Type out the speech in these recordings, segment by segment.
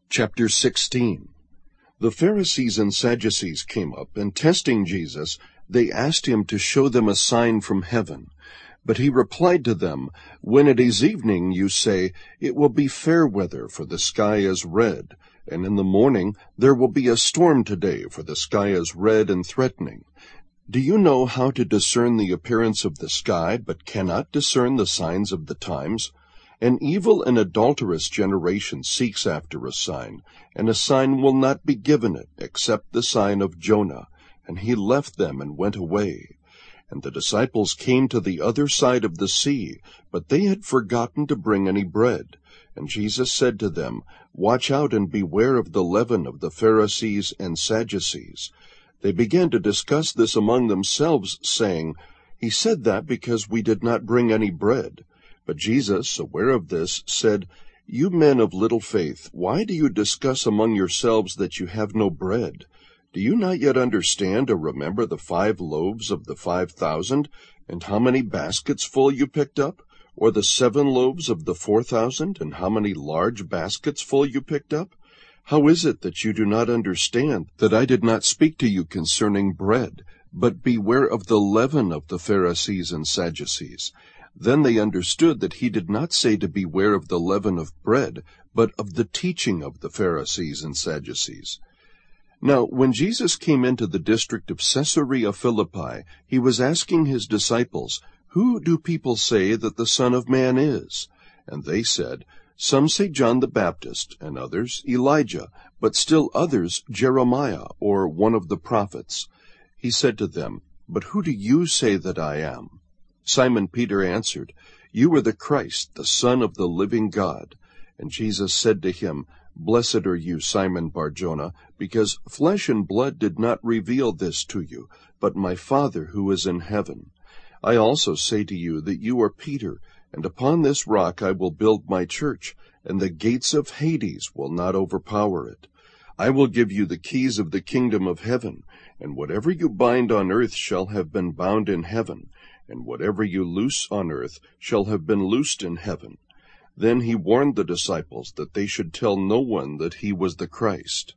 Chapter 16. The Pharisees and Sadducees came up, and testing Jesus, they asked him to show them a sign from heaven. But he replied to them, "When it is evening, you say, 'It will be fair weather, for the sky is red,' and in the morning, 'There will be a storm today, for the sky is red and threatening.' Do you know how to discern the appearance of the sky, but cannot discern the signs of the times? An evil and adulterous generation seeks after a sign, and a sign will not be given it, except the sign of Jonah. And he left them and went away. And the disciples came to the other side of the sea, but they had forgotten to bring any bread. And Jesus said to them, 'Watch out and beware of the leaven of the Pharisees and Sadducees.' They began to discuss this among themselves, saying, 'He said that because we did not bring any bread.' But Jesus, aware of this, said, 'You men of little faith, why do you discuss among yourselves that you have no bread? Do you not yet understand or remember the 5 loaves of the 5,000, and how many baskets full you picked up? Or the 7 loaves of the 4,000, and how many large baskets full you picked up? How is it that you do not understand that I did not speak to you concerning bread, but beware of the leaven of the Pharisees and Sadducees?' Then they understood that he did not say to beware of the leaven of bread, but of the teaching of the Pharisees and Sadducees. Now, when Jesus came into the district of Caesarea Philippi, he was asking his disciples, 'Who do people say that the Son of Man is?' And they said, 'Some say John the Baptist, and others Elijah, but still others Jeremiah, or one of the prophets.' He said to them, 'But who do you say that I am?' Simon Peter answered, 'You are the Christ, the Son of the living God.' And Jesus said to him, 'Blessed are you, Simon Bar-Jonah, because flesh and blood did not reveal this to you, but my Father who is in heaven. I also say to you that you are Peter, and upon this rock I will build my church, and the gates of Hades will not overpower it. I will give you the keys of the kingdom of heaven, and whatever you bind on earth shall have been bound in heaven, and whatever you loose on earth shall have been loosed in heaven.' Then he warned the disciples that they should tell no one that he was the Christ.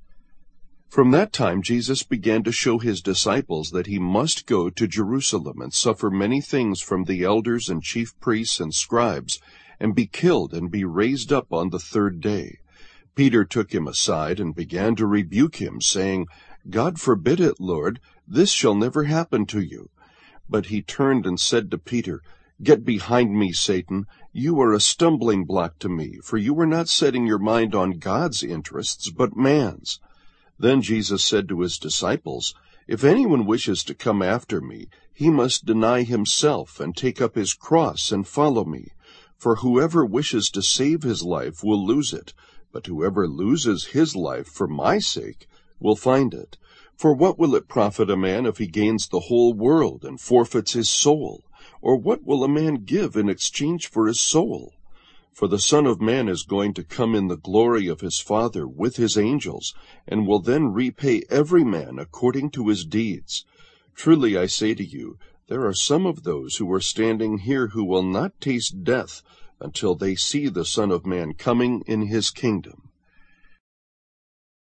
From that time Jesus began to show his disciples that he must go to Jerusalem and suffer many things from the elders and chief priests and scribes, and be killed and be raised up on the 3rd day. Peter took him aside and began to rebuke him, saying, 'God forbid it, Lord, this shall never happen to you.' But he turned and said to Peter, 'Get behind me, Satan. You are a stumbling block to me, for you are not setting your mind on God's interests, but man's.' Then Jesus said to his disciples, 'If anyone wishes to come after me, he must deny himself and take up his cross and follow me. For whoever wishes to save his life will lose it, but whoever loses his life for my sake will find it. For what will it profit a man if he gains the whole world and forfeits his soul? Or what will a man give in exchange for his soul? For the Son of Man is going to come in the glory of his Father with his angels, and will then repay every man according to his deeds. Truly I say to you, there are some of those who are standing here who will not taste death until they see the Son of Man coming in his kingdom.'"